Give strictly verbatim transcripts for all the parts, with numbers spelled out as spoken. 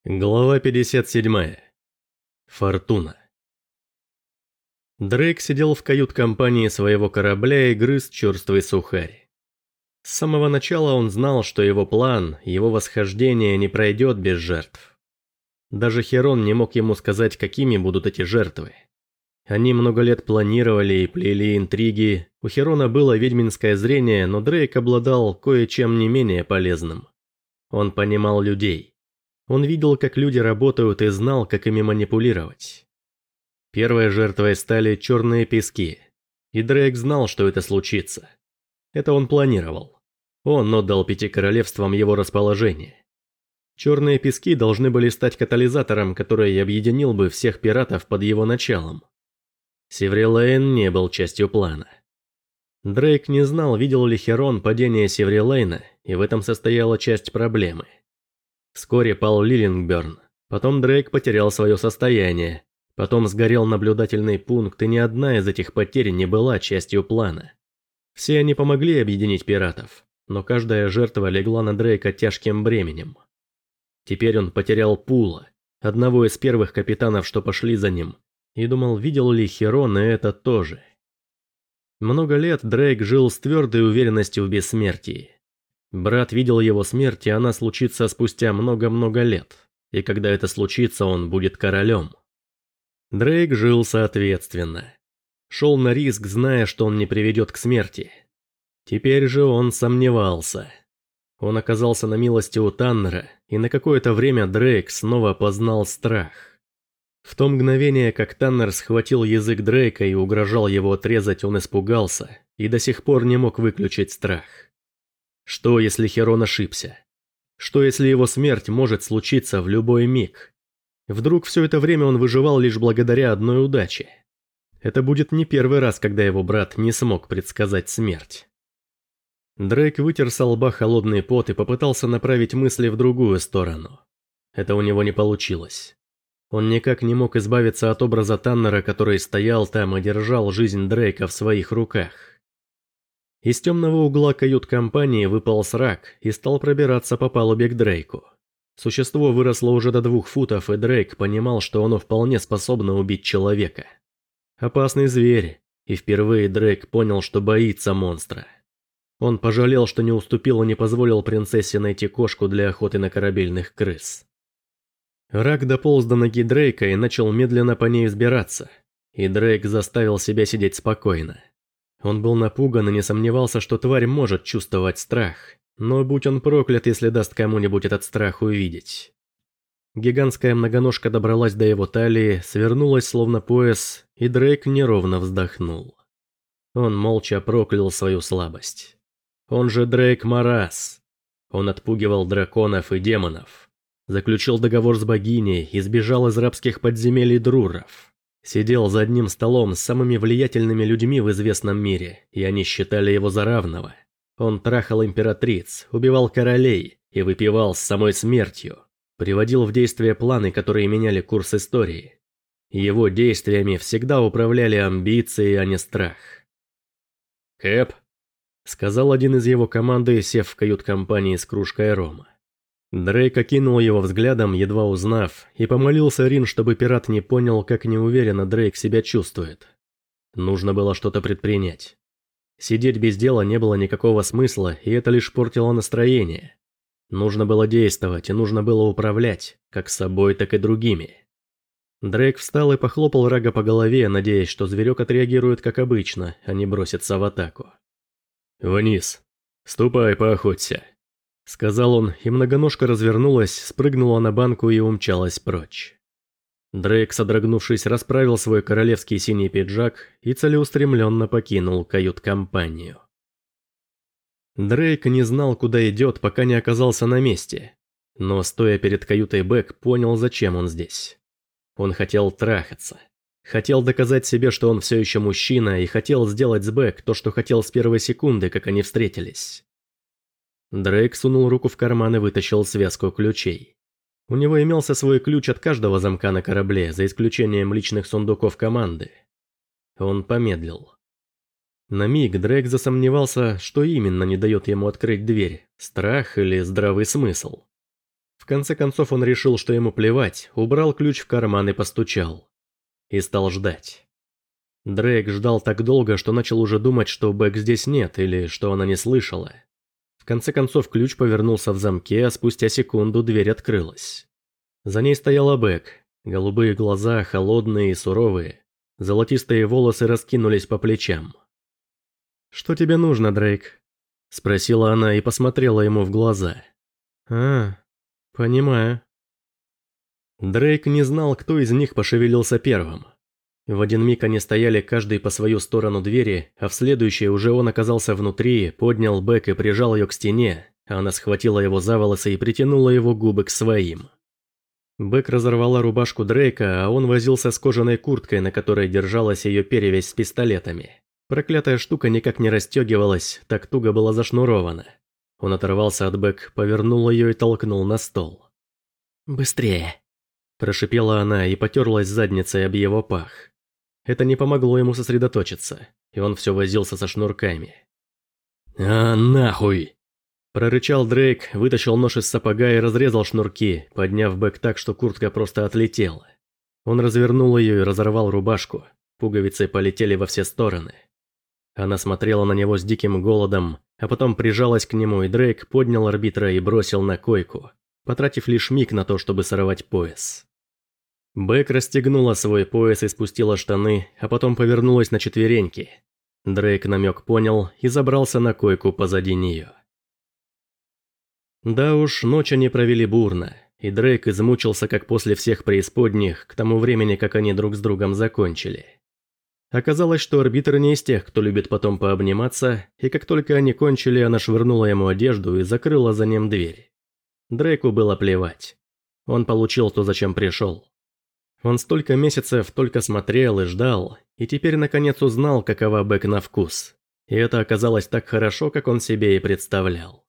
Глава пятьдесят семь. Фортуна. Дрейк сидел в кают-компании своего корабля и грыз черствый сухарь. С самого начала он знал, что его план, его восхождение не пройдет без жертв. Даже Херон не мог ему сказать, какими будут эти жертвы. Они много лет планировали и плели интриги, у Херона было ведьминское зрение, но Дрейк обладал кое-чем не менее полезным. Он понимал людей. Он видел, как люди работают, и знал, как ими манипулировать. Первой жертвой стали черные пески, и Дрейк знал, что это случится. Это он планировал. Он отдал пяти королевствам его расположение. Черные пески должны были стать катализатором, который объединил бы всех пиратов под его началом. Севрилейн не был частью плана. Дрейк не знал, видел ли Херон падение Севрилейна, и в этом состояла часть проблемы. Вскоре пал Лилингберн, потом Дрейк потерял свое состояние, потом сгорел наблюдательный пункт, и ни одна из этих потерь не была частью плана. Все они помогли объединить пиратов, но каждая жертва легла на Дрейка тяжким бременем. Теперь он потерял Пула, одного из первых капитанов, что пошли за ним, и думал, видел ли Херон и это тоже. Много лет Дрейк жил с твердой уверенностью в бессмертии. Брат видел его смерть, и она случится спустя много-много лет, и когда это случится, он будет королем. Дрейк жил соответственно. Шел на риск, зная, что он не приведет к смерти. Теперь же он сомневался. Он оказался на милости у Таннера, и на какое-то время Дрейк снова познал страх. В то мгновение, как Таннер схватил язык Дрейка и угрожал его отрезать, он испугался, и до сих пор не мог выключить страх. Что, если Херон ошибся? Что, если его смерть может случиться в любой миг? Вдруг все это время он выживал лишь благодаря одной удаче? Это будет не первый раз, когда его брат не смог предсказать смерть. Дрейк вытер со лба холодный пот и попытался направить мысли в другую сторону. Это у него не получилось. Он никак не мог избавиться от образа Таннера, который стоял там и держал жизнь Дрейка в своих руках. Из темного угла кают-компании выпал срак и стал пробираться по палубе к Дрейку. Существо выросло уже до двух футов, и Дрейк понимал, что оно вполне способно убить человека. Опасный зверь, и впервые Дрейк понял, что боится монстра. Он пожалел, что не уступил и не позволил принцессе найти кошку для охоты на корабельных крыс. Рак дополз до ноги Дрейка и начал медленно по ней взбираться, и Дрейк заставил себя сидеть спокойно. Он был напуган и не сомневался, что тварь может чувствовать страх, но будь он проклят, если даст кому-нибудь этот страх увидеть. Гигантская многоножка добралась до его талии, свернулась словно пояс, и Дрейк неровно вздохнул. Он молча проклял свою слабость. Он же Дрейк Марас. Он отпугивал драконов и демонов. Заключил договор с богиней и сбежал из рабских подземелий Друров. Сидел за одним столом с самыми влиятельными людьми в известном мире, и они считали его за равного. Он трахал императриц, убивал королей и выпивал с самой смертью. Приводил в действие планы, которые меняли курс истории. Его действиями всегда управляли амбиции, а не страх. «Кэп», — сказал один из его команды, сев в кают-компании с кружкой рома. Дрейк окинул его взглядом, едва узнав, и помолился Рин, чтобы пират не понял, как неуверенно Дрейк себя чувствует. Нужно было что-то предпринять. Сидеть без дела не было никакого смысла, и это лишь портило настроение. Нужно было действовать, и нужно было управлять, как собой, так и другими. Дрейк встал и похлопал Рага по голове, надеясь, что зверек отреагирует как обычно, а не бросится в атаку. «Вниз. Ступай, поохоться», — сказал он, и многоножка развернулась, спрыгнула на банку и умчалась прочь. Дрейк, содрогнувшись, расправил свой королевский синий пиджак и целеустремленно покинул кают-компанию. Дрейк не знал, куда идет, пока не оказался на месте, но, стоя перед каютой Бэк, понял, зачем он здесь. Он хотел трахаться. Хотел доказать себе, что он все еще мужчина, и хотел сделать с Бэк то, что хотел с первой секунды, как они встретились. Дрейк сунул руку в карман и вытащил связку ключей. У него имелся свой ключ от каждого замка на корабле, за исключением личных сундуков команды. Он помедлил. На миг Дрейк засомневался, что именно не дает ему открыть дверь – страх или здравый смысл. В конце концов он решил, что ему плевать, убрал ключ в карман и постучал. И стал ждать. Дрейк ждал так долго, что начал уже думать, что Бэк здесь нет или что она не слышала. В конце концов ключ повернулся в замке, а спустя секунду дверь открылась. За ней стояла Бэк, голубые глаза, холодные и суровые, золотистые волосы раскинулись по плечам. «Что тебе нужно, Дрейк?» – спросила она и посмотрела ему в глаза. «А, понимаю». Дрейк не знал, кто из них пошевелился первым. В один миг они стояли каждый по свою сторону двери, а в следующее уже он оказался внутри, поднял Бэк и прижал ее к стене, а она схватила его за волосы и притянула его губы к своим. Бэк разорвала рубашку Дрейка, а он возился с кожаной курткой, на которой держалась ее перевязь с пистолетами. Проклятая штука никак не расстегивалась, так туго была зашнурована. Он оторвался от Бэк, повернул ее и толкнул на стол. «Быстрее!» – прошипела она и потерлась задницей об его пах. Это не помогло ему сосредоточиться, и он все возился со шнурками. «А нахуй!» Прорычал Дрейк, вытащил нож из сапога и разрезал шнурки, подняв Бэк так, что куртка просто отлетела. Он развернул ее и разорвал рубашку, пуговицы полетели во все стороны. Она смотрела на него с диким голодом, а потом прижалась к нему, и Дрейк поднял арбитра и бросил на койку, потратив лишь миг на то, чтобы сорвать пояс. Бэк расстегнула свой пояс и спустила штаны, а потом повернулась на четвереньки. Дрейк намек понял и забрался на койку позади нее. Да уж, ночь они провели бурно, и Дрейк измучился, как после всех преисподних, к тому времени, как они друг с другом закончили. Оказалось, что арбитр не из тех, кто любит потом пообниматься, и как только они кончили, она швырнула ему одежду и закрыла за ним дверь. Дрейку было плевать. Он получил то, зачем пришел. Он столько месяцев только смотрел и ждал, и теперь наконец узнал, какова Бэк на вкус. И это оказалось так хорошо, как он себе и представлял.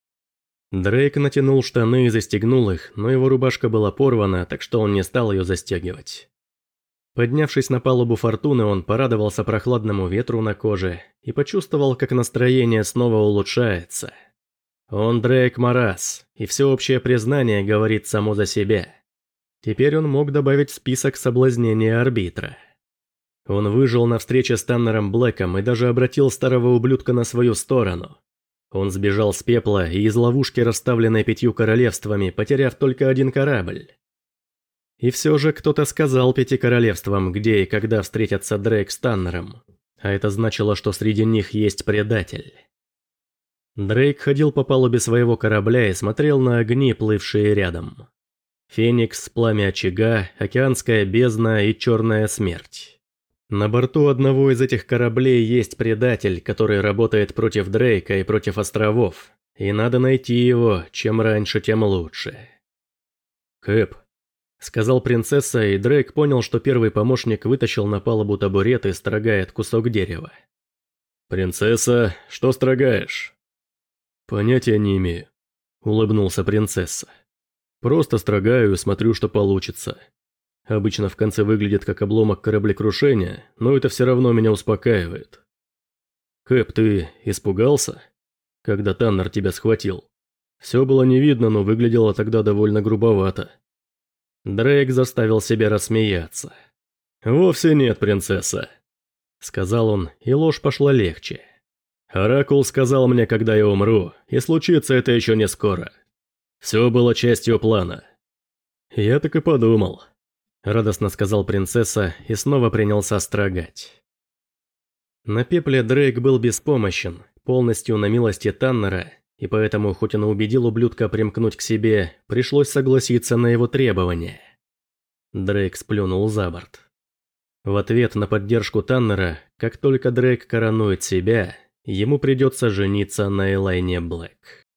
Дрейк натянул штаны и застегнул их, но его рубашка была порвана, так что он не стал ее застегивать. Поднявшись на палубу Фортуны, он порадовался прохладному ветру на коже и почувствовал, как настроение снова улучшается. Он Дрейк Марас, и всеобщее признание говорит само за себя. Теперь он мог добавить в список соблазнения арбитра. Он выжил на встрече с Таннером Блэком и даже обратил старого ублюдка на свою сторону. Он сбежал с пепла и из ловушки, расставленной пятью королевствами, потеряв только один корабль. И все же кто-то сказал пяти королевствам, где и когда встретятся Дрейк с Таннером, а это значило, что среди них есть предатель. Дрейк ходил по палубе своего корабля и смотрел на огни, плывшие рядом. Феникс, пламя очага, океанская бездна и черная смерть. На борту одного из этих кораблей есть предатель, который работает против Дрейка и против островов, и надо найти его, чем раньше, тем лучше. «Кэп», — сказал принцесса, и Дрейк понял, что первый помощник вытащил на палубу табурет и строгает кусок дерева. «Принцесса, что строгаешь?» «Понятия не имею», — улыбнулся принцесса. «Просто строгаю и смотрю, что получится. Обычно в конце выглядит как обломок кораблекрушения, но это все равно меня успокаивает». «Кэп, ты испугался, когда Таннер тебя схватил? Все было не видно, но выглядело тогда довольно грубовато». Дрейк заставил себя рассмеяться. «Вовсе нет, принцесса», — сказал он, и ложь пошла легче. «Оракул сказал мне, когда я умру, и случится это еще не скоро. Все было частью плана». «Я так и подумал», — радостно сказал принцесса и снова принялся строгать. На пепле Дрейк был беспомощен, полностью на милости Таннера, и поэтому, хоть он и убедил ублюдка примкнуть к себе, пришлось согласиться на его требования. Дрейк сплюнул за борт. В ответ на поддержку Таннера, как только Дрейк коронует себя, ему придется жениться на Элайне Блэк.